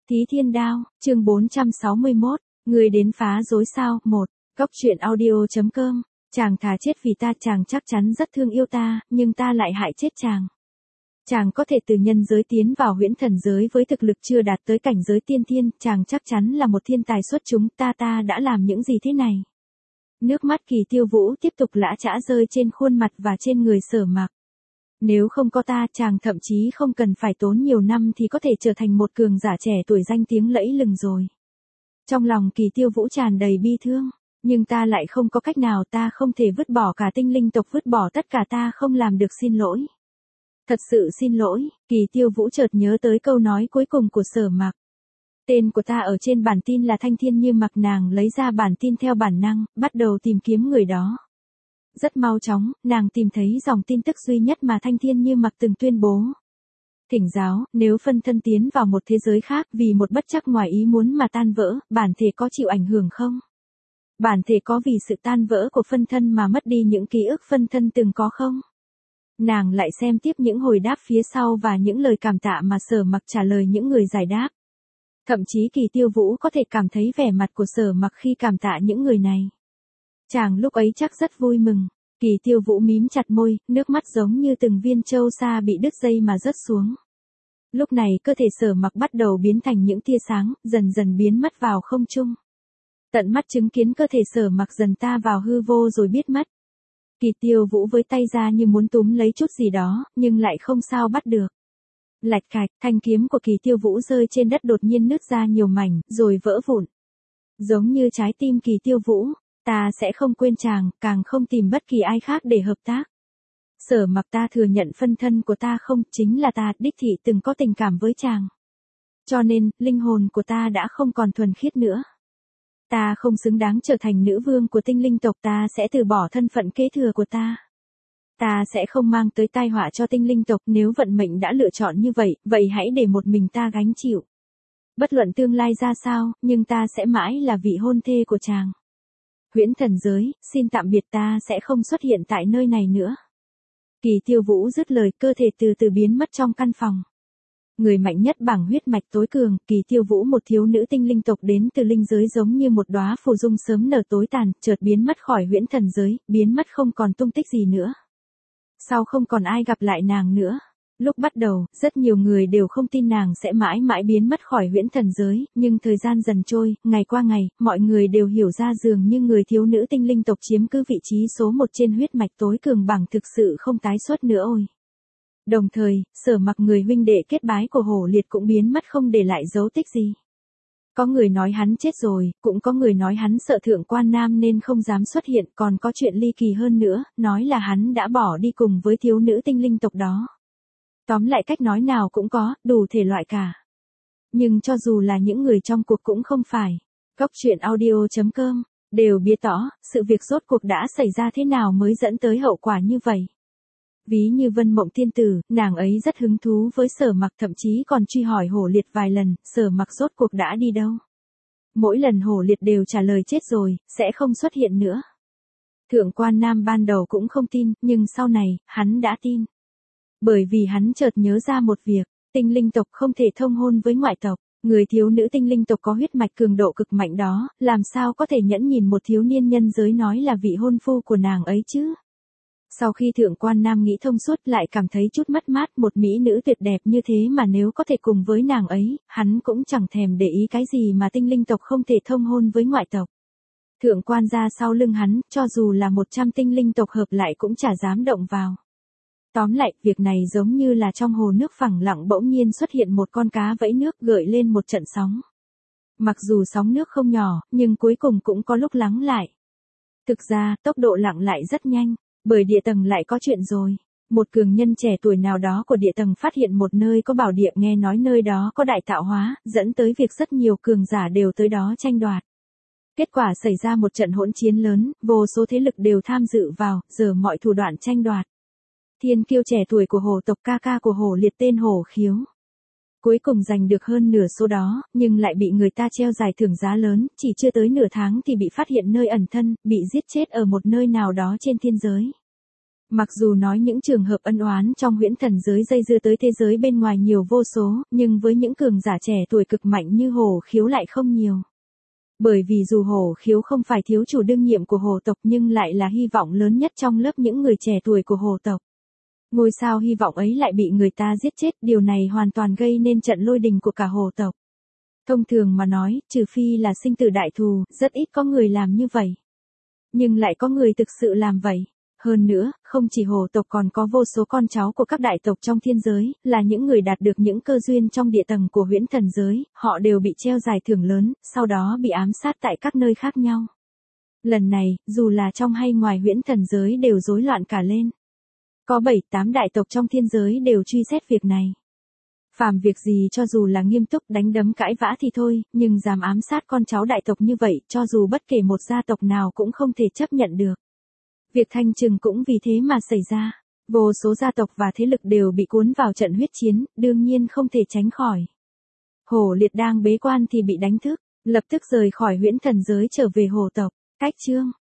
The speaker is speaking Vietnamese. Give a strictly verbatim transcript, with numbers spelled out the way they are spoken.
Thí Thiên Đao, chương bốn trăm sáu mươi mốt, người đến phá rối sao, một, Cốc truyện audio.com, chàng thà chết vì ta, chàng chắc chắn rất thương yêu ta, nhưng ta lại hại chết chàng. Chàng có thể từ nhân giới tiến vào huyễn thần giới với thực lực chưa đạt tới cảnh giới tiên thiên, chàng chắc chắn là một thiên tài xuất chúng, ta ta đã làm những gì thế này. Nước mắt Kỳ Tiêu Vũ tiếp tục lã chã rơi trên khuôn mặt và trên người Sở Mặc. Nếu không có ta, chàng thậm chí không cần phải tốn nhiều năm thì có thể trở thành một cường giả trẻ tuổi danh tiếng lẫy lừng rồi. Trong lòng Kỳ Tiêu Vũ tràn đầy bi thương, nhưng ta lại không có cách nào, ta không thể vứt bỏ cả tinh linh tộc, vứt bỏ tất cả, ta không làm được, xin lỗi. Thật sự xin lỗi. Kỳ Tiêu Vũ chợt nhớ tới câu nói cuối cùng của Sở Mặc. Tên của ta ở trên bản tin là Thanh Thiên Như Mặc, nàng lấy ra bản tin theo bản năng, bắt đầu tìm kiếm người đó. Rất mau chóng, nàng tìm thấy dòng tin tức duy nhất mà Thanh Thiên Như Mặc từng tuyên bố. Thỉnh giáo, nếu phân thân tiến vào một thế giới khác vì một bất trắc ngoài ý muốn mà tan vỡ, bản thể có chịu ảnh hưởng không? Bản thể có vì sự tan vỡ của phân thân mà mất đi những ký ức phân thân từng có không? Nàng lại xem tiếp những hồi đáp phía sau và những lời cảm tạ mà Sở Mặc trả lời những người giải đáp. Thậm chí Kỳ Tiêu Vũ có thể cảm thấy vẻ mặt của Sở Mặc khi cảm tạ những người này. Chàng lúc ấy chắc rất vui mừng. Kỳ Tiêu Vũ mím chặt môi, nước mắt giống như từng viên châu sa bị đứt dây mà rớt xuống. Lúc này cơ thể Sở Mặc bắt đầu biến thành những tia sáng, dần dần biến mất vào không trung. Tận mắt chứng kiến cơ thể Sở Mặc dần ta vào hư vô rồi biết mất. Kỳ Tiêu Vũ với tay ra như muốn túm lấy chút gì đó, nhưng lại không sao bắt được. Lạch cạch, thanh kiếm của Kỳ Tiêu Vũ rơi trên đất đột nhiên nứt ra nhiều mảnh, rồi vỡ vụn. Giống như trái tim Kỳ Tiêu Vũ, ta sẽ không quên chàng, càng không tìm bất kỳ ai khác để hợp tác. Sở Mặc, ta thừa nhận phân thân của ta không, chính là ta, đích thị từng có tình cảm với chàng. Cho nên, linh hồn của ta đã không còn thuần khiết nữa. Ta không xứng đáng trở thành nữ vương của tinh linh tộc, ta sẽ từ bỏ thân phận kế thừa của ta. Ta sẽ không mang tới tai họa cho tinh linh tộc, nếu vận mệnh đã lựa chọn như vậy, vậy hãy để một mình ta gánh chịu. Bất luận tương lai ra sao, nhưng ta sẽ mãi là vị hôn thê của chàng. Huyễn thần giới, xin tạm biệt, ta sẽ không xuất hiện tại nơi này nữa. Kỳ Tiêu Vũ dứt lời, cơ thể từ từ biến mất trong căn phòng. Người mạnh nhất bảng huyết mạch tối cường, Kỳ Tiêu Vũ, một thiếu nữ tinh linh tộc đến từ linh giới, giống như một đóa phù dung sớm nở tối tàn, chợt biến mất khỏi huyễn thần giới, biến mất không còn tung tích gì nữa. Sau không còn ai gặp lại nàng nữa. Lúc bắt đầu, rất nhiều người đều không tin nàng sẽ mãi mãi biến mất khỏi huyễn thần giới, nhưng thời gian dần trôi, ngày qua ngày, mọi người đều hiểu ra dường như người thiếu nữ tinh linh tộc chiếm cứ vị trí số một trên huyết mạch tối cường bảng thực sự không tái xuất nữa ôi. Đồng thời, Sở Mặc, người huynh đệ kết bái của Hổ Liệt, cũng biến mất không để lại dấu tích gì. Có người nói hắn chết rồi, cũng có người nói hắn sợ Thượng Quan Nam nên không dám xuất hiện, còn có chuyện ly kỳ hơn nữa, nói là hắn đã bỏ đi cùng với thiếu nữ tinh linh tộc đó. Tóm lại cách nói nào cũng có, đủ thể loại cả. Nhưng cho dù là những người trong cuộc cũng không phải. Cốc truyện audio.com, đều biết tỏ, sự việc rốt cuộc đã xảy ra thế nào mới dẫn tới hậu quả như vậy. Ví như Vân Mộng Tiên Tử, nàng ấy rất hứng thú với Sở Mặc, thậm chí còn truy hỏi Hổ Liệt vài lần, Sở Mặc rốt cuộc đã đi đâu. Mỗi lần Hổ Liệt đều trả lời chết rồi, sẽ không xuất hiện nữa. Thượng Quan Nam ban đầu cũng không tin, nhưng sau này, hắn đã tin. Bởi vì hắn chợt nhớ ra một việc, tinh linh tộc không thể thông hôn với ngoại tộc, người thiếu nữ tinh linh tộc có huyết mạch cường độ cực mạnh đó, làm sao có thể nhẫn nhìn một thiếu niên nhân giới nói là vị hôn phu của nàng ấy chứ? Sau khi Thượng Quan Nam nghĩ thông suốt, lại cảm thấy chút mất mát, một mỹ nữ tuyệt đẹp như thế mà nếu có thể cùng với nàng ấy, hắn cũng chẳng thèm để ý cái gì mà tinh linh tộc không thể thông hôn với ngoại tộc. Thượng Quan ra sau lưng hắn, cho dù là một trăm tinh linh tộc hợp lại cũng chả dám động vào. Tóm lại, việc này giống như là trong hồ nước phẳng lặng bỗng nhiên xuất hiện một con cá vẫy nước, gợi lên một trận sóng. Mặc dù sóng nước không nhỏ, nhưng cuối cùng cũng có lúc lắng lại. Thực ra, tốc độ lặng lại rất nhanh, bởi địa tầng lại có chuyện rồi. Một cường nhân trẻ tuổi nào đó của địa tầng phát hiện một nơi có bảo địa, nghe nói nơi đó có đại tạo hóa, dẫn tới việc rất nhiều cường giả đều tới đó tranh đoạt. Kết quả xảy ra một trận hỗn chiến lớn, vô số thế lực đều tham dự vào, giờ mọi thủ đoạn tranh đoạt. Thiên kiêu trẻ tuổi của Hổ tộc, ca ca của Hổ Liệt tên Hổ Khiếu, cuối cùng giành được hơn nửa số đó, nhưng lại bị người ta treo giải thưởng giá lớn, chỉ chưa tới nửa tháng thì bị phát hiện nơi ẩn thân, bị giết chết ở một nơi nào đó trên thiên giới. Mặc dù nói những trường hợp ân oán trong huyễn thần giới dây dưa tới thế giới bên ngoài nhiều vô số, nhưng với những cường giả trẻ tuổi cực mạnh như Hổ Khiếu lại không nhiều. Bởi vì dù Hổ Khiếu không phải thiếu chủ đương nhiệm của Hổ tộc nhưng lại là hy vọng lớn nhất trong lớp những người trẻ tuổi của Hổ tộc. Ngôi sao hy vọng ấy lại bị người ta giết chết, điều này hoàn toàn gây nên trận lôi đình của cả Hổ tộc. Thông thường mà nói, trừ phi là sinh tử đại thù, rất ít có người làm như vậy. Nhưng lại có người thực sự làm vậy. Hơn nữa, không chỉ Hổ tộc còn có vô số con cháu của các đại tộc trong thiên giới, là những người đạt được những cơ duyên trong địa tầng của huyễn thần giới, họ đều bị treo giải thưởng lớn, sau đó bị ám sát tại các nơi khác nhau. Lần này, dù là trong hay ngoài huyễn thần giới đều rối loạn cả lên. Có bảy tám đại tộc trong thiên giới đều truy xét việc này. Phàm việc gì cho dù là nghiêm túc đánh đấm cãi vã thì thôi, nhưng dám ám sát con cháu đại tộc như vậy, cho dù bất kể một gia tộc nào cũng không thể chấp nhận được. Việc thanh trừng cũng vì thế mà xảy ra. Vô số gia tộc và thế lực đều bị cuốn vào trận huyết chiến, đương nhiên không thể tránh khỏi. Hổ Liệt đang bế quan thì bị đánh thức, lập tức rời khỏi huyễn thần giới trở về Hổ tộc. Cách chương